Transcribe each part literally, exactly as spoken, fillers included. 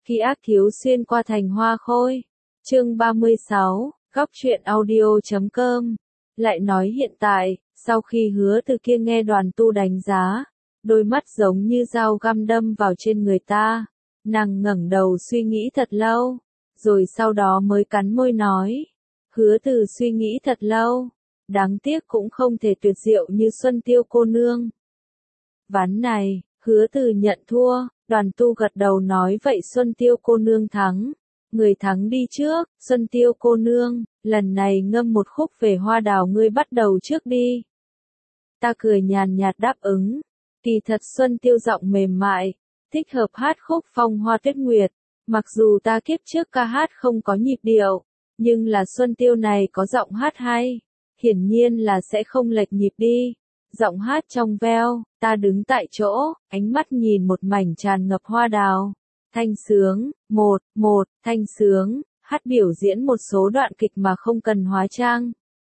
Ký ức thiếu xuyên qua thành hoa khôi. Chương ba mươi sáu, góc truyện audio chấm com. Lại nói hiện tại, sau khi Hứa Từ kia nghe Đoàn Tu đánh giá, đôi mắt giống như dao găm đâm vào trên người ta, nàng ngẩng đầu suy nghĩ thật lâu, rồi sau đó mới cắn môi nói, Hứa Từ suy nghĩ thật lâu, đáng tiếc cũng không thể tuyệt diệu như Xuân Tiêu cô nương. Ván này, Hứa Từ nhận thua. Đoàn Tu gật đầu nói vậy Xuân Tiêu cô nương thắng. Người thắng đi trước, Xuân Tiêu cô nương, lần này ngâm một khúc về hoa đào ngươi bắt đầu trước đi. Ta cười nhàn nhạt đáp ứng. Kỳ thật Xuân Tiêu giọng mềm mại, thích hợp hát khúc Phong Hoa Tuyết Nguyệt. Mặc dù ta kiếp trước ca hát không có nhịp điệu, nhưng là Xuân Tiêu này có giọng hát hay, hiển nhiên là sẽ không lệch nhịp đi. Giọng hát trong veo, ta đứng tại chỗ, ánh mắt nhìn một mảnh tràn ngập hoa đào. Thanh sướng, một, một, thanh sướng, hát biểu diễn một số đoạn kịch mà không cần hóa trang.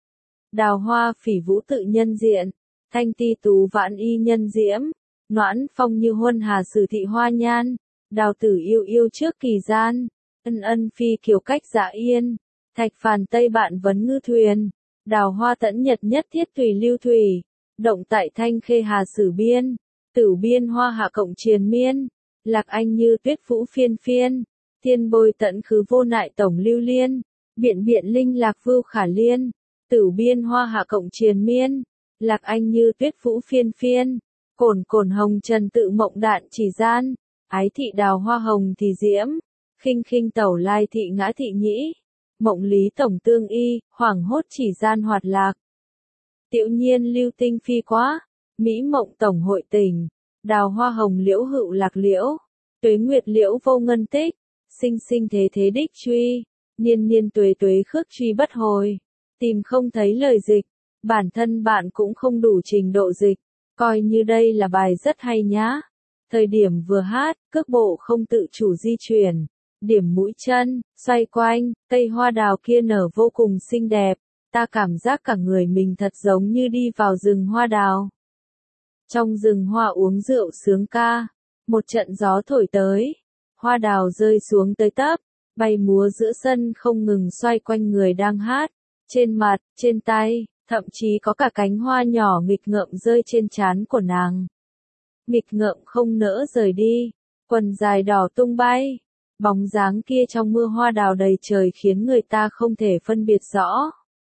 Đào hoa phỉ vũ tự nhân diện, thanh ti tú vãn y nhân diễm, noãn phong như huân hà sử thị hoa nhan, đào tử yêu yêu trước kỳ gian, ân ân phi kiều cách dạ yên, thạch phàn tây bạn vấn ngư thuyền, đào hoa tẫn nhật nhất thiết tùy lưu thủy. Động tại thanh khê hà sử biên, tử biên hoa hạ cộng triền miên, lạc anh như tuyết vũ phiên phiên, thiên bôi tận khứ vô nại tổng lưu liên, biện biện linh lạc vưu khả liên, tử biên hoa hạ cộng triền miên, lạc anh như tuyết vũ phiên phiên, cồn cồn hồng trần tự mộng đạn chỉ gian, ái thị đào hoa hồng thì diễm, khinh khinh tẩu lai thị ngã thị nhĩ, mộng lý tổng tương y, hoảng hốt chỉ gian hoạt lạc. Tiểu nhiên lưu tinh phi quá, mỹ mộng tổng hội tình, đào hoa hồng liễu hữu lạc liễu, tuế nguyệt liễu vô ngân tích, sinh sinh thế thế đích truy, niên niên tuế tuế khước truy bất hồi, tìm không thấy lời dịch, bản thân bạn cũng không đủ trình độ dịch, coi như đây là bài rất hay nhá. Thời điểm vừa hát, cước bộ không tự chủ di chuyển, điểm mũi chân, xoay quanh, cây hoa đào kia nở vô cùng xinh đẹp. Ta cảm giác cả người mình thật giống như đi vào rừng hoa đào. Trong rừng hoa uống rượu sướng ca, một trận gió thổi tới, hoa đào rơi xuống tới tấp, bay múa giữa sân không ngừng xoay quanh người đang hát, trên mặt, trên tay, thậm chí có cả cánh hoa nhỏ nghịch ngợm rơi trên trán của nàng. Nghịch ngợm không nỡ rời đi, quần dài đỏ tung bay, bóng dáng kia trong mưa hoa đào đầy trời khiến người ta không thể phân biệt rõ.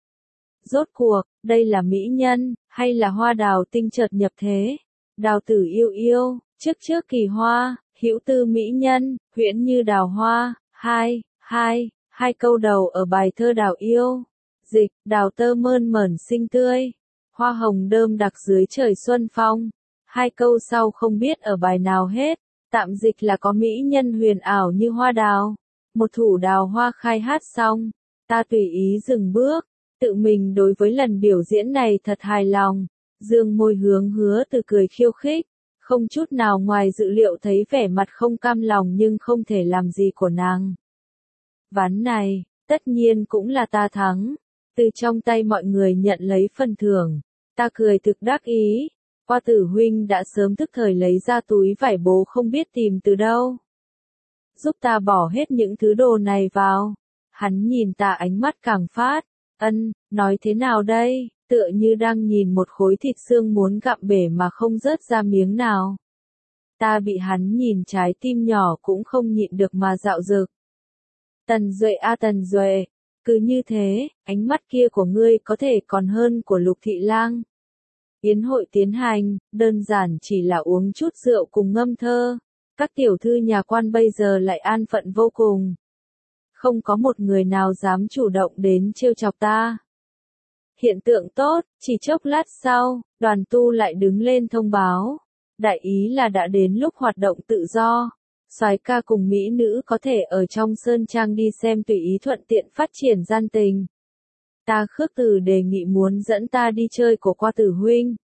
Rốt cuộc, đây là mỹ nhân, hay là hoa đào tinh chợt nhập thế? Đào tử yêu yêu, trước trước kỳ hoa, hữu tư mỹ nhân, huyễn như đào hoa, hai, hai, hai câu đầu ở bài thơ đào yêu. Dịch, đào tơ mơn mởn xinh tươi, hoa hồng đơm đặc dưới trời xuân phong. Hai câu sau không biết ở bài nào hết, tạm dịch là có mỹ nhân huyền ảo như hoa đào. Một thủ đào hoa khai hát xong, ta tùy ý dừng bước. Tự mình đối với lần biểu diễn này thật hài lòng, dương môi hướng Hứa Từ cười khiêu khích, không chút nào ngoài dự liệu thấy vẻ mặt không cam lòng nhưng không thể làm gì của nàng. Ván này, tất nhiên cũng là ta thắng, từ trong tay mọi người nhận lấy phần thưởng, ta cười thực đắc ý, Qua Tử huynh đã sớm tức thời lấy ra túi vải bố không biết tìm từ đâu. Giúp ta bỏ hết những thứ đồ này vào, hắn nhìn ta ánh mắt càng phát. Ân, nói thế nào đây, tựa như đang nhìn một khối thịt xương muốn gặm bể mà không rớt ra miếng nào. Ta bị hắn nhìn trái tim nhỏ cũng không nhịn được mà dạo dực. Tần Duệ a à Tần Duệ, cứ như thế, ánh mắt kia của ngươi có thể còn hơn của Lục Thị Lang. Yến hội tiến hành, đơn giản chỉ là uống chút rượu cùng ngâm thơ. Các tiểu thư nhà quan bây giờ lại an phận vô cùng. Không có một người nào dám chủ động đến trêu chọc ta. Hiện tượng tốt, chỉ chốc lát sau, Đoàn Tu lại đứng lên thông báo. Đại ý là đã đến lúc hoạt động tự do. Soái ca cùng mỹ nữ có thể ở trong sơn trang đi xem tùy ý thuận tiện phát triển gian tình. Ta khước từ đề nghị muốn dẫn ta đi chơi của Qua Tử huynh.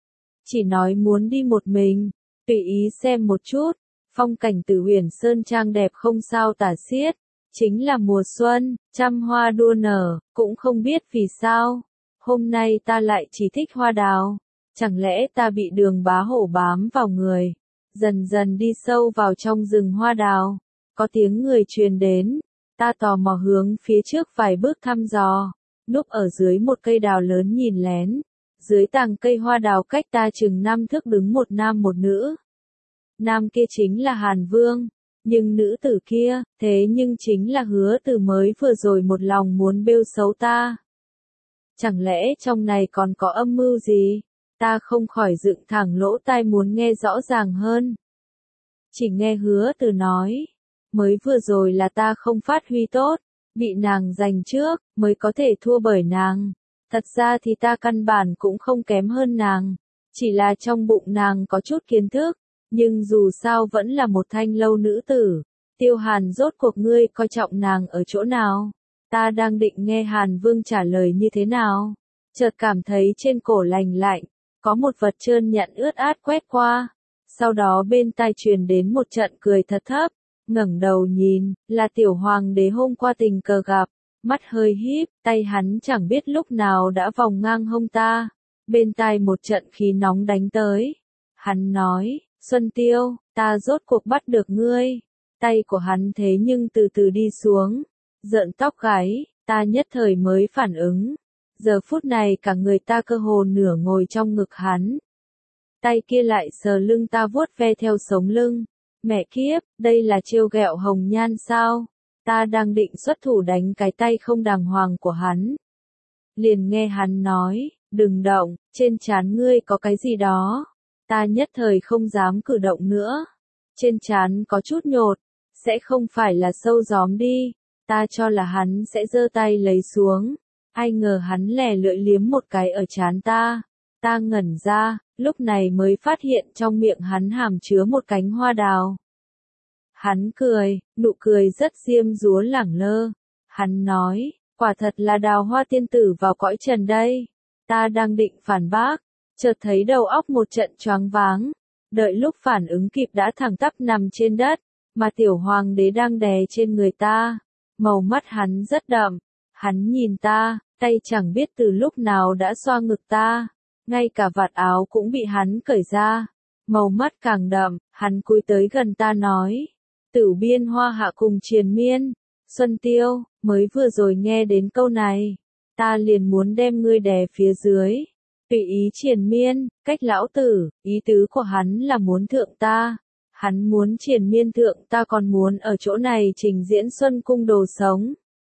Chỉ nói muốn đi một mình, tùy ý xem một chút. Phong cảnh Tử Huyền sơn trang đẹp không sao tả xiết. Chính là mùa xuân, trăm hoa đua nở, cũng không biết vì sao. Hôm nay ta lại chỉ thích hoa đào. Chẳng lẽ ta bị Đường Bá Hổ bám vào người, dần dần đi sâu vào trong rừng hoa đào. có tiếng người truyền đến, ta tò mò hướng phía trước vài bước thăm dò, núp ở dưới một cây đào lớn nhìn lén, dưới tàng cây hoa đào cách ta chừng năm thước đứng một nam một nữ. Nam kia chính là Hàn Vương, nhưng nữ tử kia, thế nhưng chính là Hứa Từ mới vừa rồi một lòng muốn bêu xấu ta. Chẳng lẽ trong này còn có âm mưu gì? Ta không khỏi dựng thẳng lỗ tai muốn nghe rõ ràng hơn. Chỉ nghe Hứa Từ nói, mới vừa rồi là ta không phát huy tốt, bị nàng giành trước, mới có thể thua bởi nàng. Thật ra thì ta căn bản cũng không kém hơn nàng, chỉ là trong bụng nàng có chút kiến thức, nhưng dù sao vẫn là một thanh lâu nữ tử. Tiêu Hàn, rốt cuộc ngươi coi trọng nàng ở chỗ nào? Ta đang định nghe Hàn Vương trả lời như thế nào, chợt cảm thấy trên cổ lành lạnh, có một vật trơn nhẵn ướt át quét qua. Sau đó bên tai truyền đến một trận cười thật thấp, ngẩng đầu nhìn, là tiểu hoàng đế hôm qua tình cờ gặp, mắt hơi híp, tay hắn chẳng biết lúc nào đã vòng ngang hông ta. Bên tai một trận khí nóng đánh tới. Hắn nói, Xuân Tiêu, ta rốt cuộc bắt được ngươi. Tay của hắn thế nhưng từ từ đi xuống, rợn tóc gáy, ta nhất thời mới phản ứng. Giờ phút này cả người ta cơ hồ nửa ngồi trong ngực hắn. Tay kia lại sờ lưng ta vuốt ve theo sống lưng. Mẹ kiếp, đây là trêu ghẹo Hồng Nhan sao? Ta đang định xuất thủ đánh cái tay không đàng hoàng của hắn. Liền nghe hắn nói, đừng động, trên trán ngươi có cái gì đó. Ta nhất thời không dám cử động nữa. Trên trán có chút nhột, sẽ không phải là sâu gióm đi. Ta cho là hắn sẽ giơ tay lấy xuống. Ai ngờ hắn lè lưỡi liếm một cái ở trán ta. Ta ngẩn ra, lúc này mới phát hiện trong miệng hắn hàm chứa một cánh hoa đào. Hắn cười, nụ cười rất diêm dúa lẳng lơ. Hắn nói, quả thật là đào hoa tiên tử vào cõi trần đây. Ta đang định phản bác, chợt thấy đầu óc một trận choáng váng. Đợi lúc phản ứng kịp đã thẳng tắp nằm trên đất, mà tiểu hoàng đế đang đè trên người ta. Màu mắt hắn rất đậm, hắn nhìn ta, tay chẳng biết từ lúc nào đã xoa ngực ta. Ngay cả vạt áo cũng bị hắn cởi ra. Màu mắt càng đậm, hắn cúi tới gần ta nói. Tử biên hoa hạ cùng triền miên. Xuân Tiêu, mới vừa rồi nghe đến câu này. Ta liền muốn đem ngươi đè phía dưới. Tùy ý triền miên, cách lão tử, ý tứ của hắn là muốn thượng ta. Hắn muốn triền miên thượng ta còn muốn ở chỗ này trình diễn xuân cung đồ sống.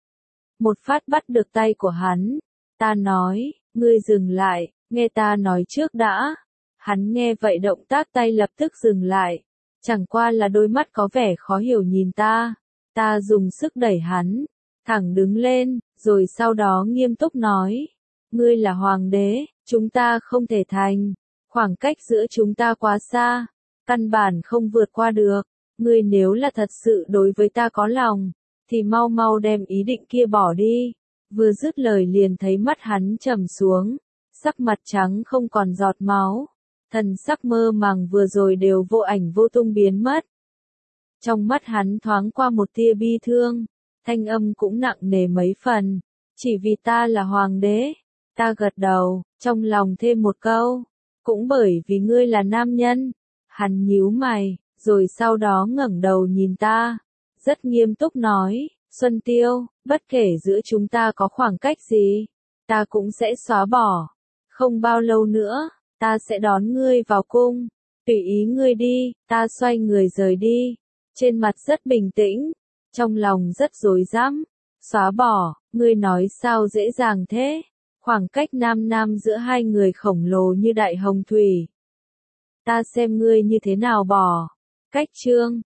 Một phát bắt được tay của hắn. Ta nói, ngươi dừng lại. Nghe ta nói trước đã. Hắn nghe vậy động tác tay lập tức dừng lại. Chẳng qua là đôi mắt có vẻ khó hiểu nhìn ta. Ta dùng sức đẩy hắn. Thẳng đứng lên, rồi sau đó nghiêm túc nói. Ngươi là hoàng đế, chúng ta không thể thành. Khoảng cách giữa chúng ta quá xa. Căn bản không vượt qua được. Ngươi nếu là thật sự đối với ta có lòng, thì mau mau đem ý định kia bỏ đi. Vừa dứt lời liền thấy mắt hắn trầm xuống. Sắc mặt trắng không còn giọt máu, thần sắc mơ màng vừa rồi đều vô ảnh vô tung biến mất. Trong mắt hắn thoáng qua một tia bi thương, thanh âm cũng nặng nề mấy phần, chỉ vì ta là hoàng đế. Ta gật đầu, trong lòng thêm một câu, cũng bởi vì ngươi là nam nhân. Hắn nhíu mày, rồi sau đó ngẩng đầu nhìn ta, rất nghiêm túc nói, Xuân Tiêu, bất kể giữa chúng ta có khoảng cách gì, ta cũng sẽ xóa bỏ. Không bao lâu nữa, ta sẽ đón ngươi vào cung. Tùy ý ngươi đi. Ta xoay người rời đi. Trên mặt rất bình tĩnh, trong lòng rất rối rắm. Xóa bỏ, ngươi nói sao dễ dàng thế? Khoảng cách nam nam giữa hai người khổng lồ như đại hồng thủy. Ta xem ngươi như thế nào bỏ. Cách chương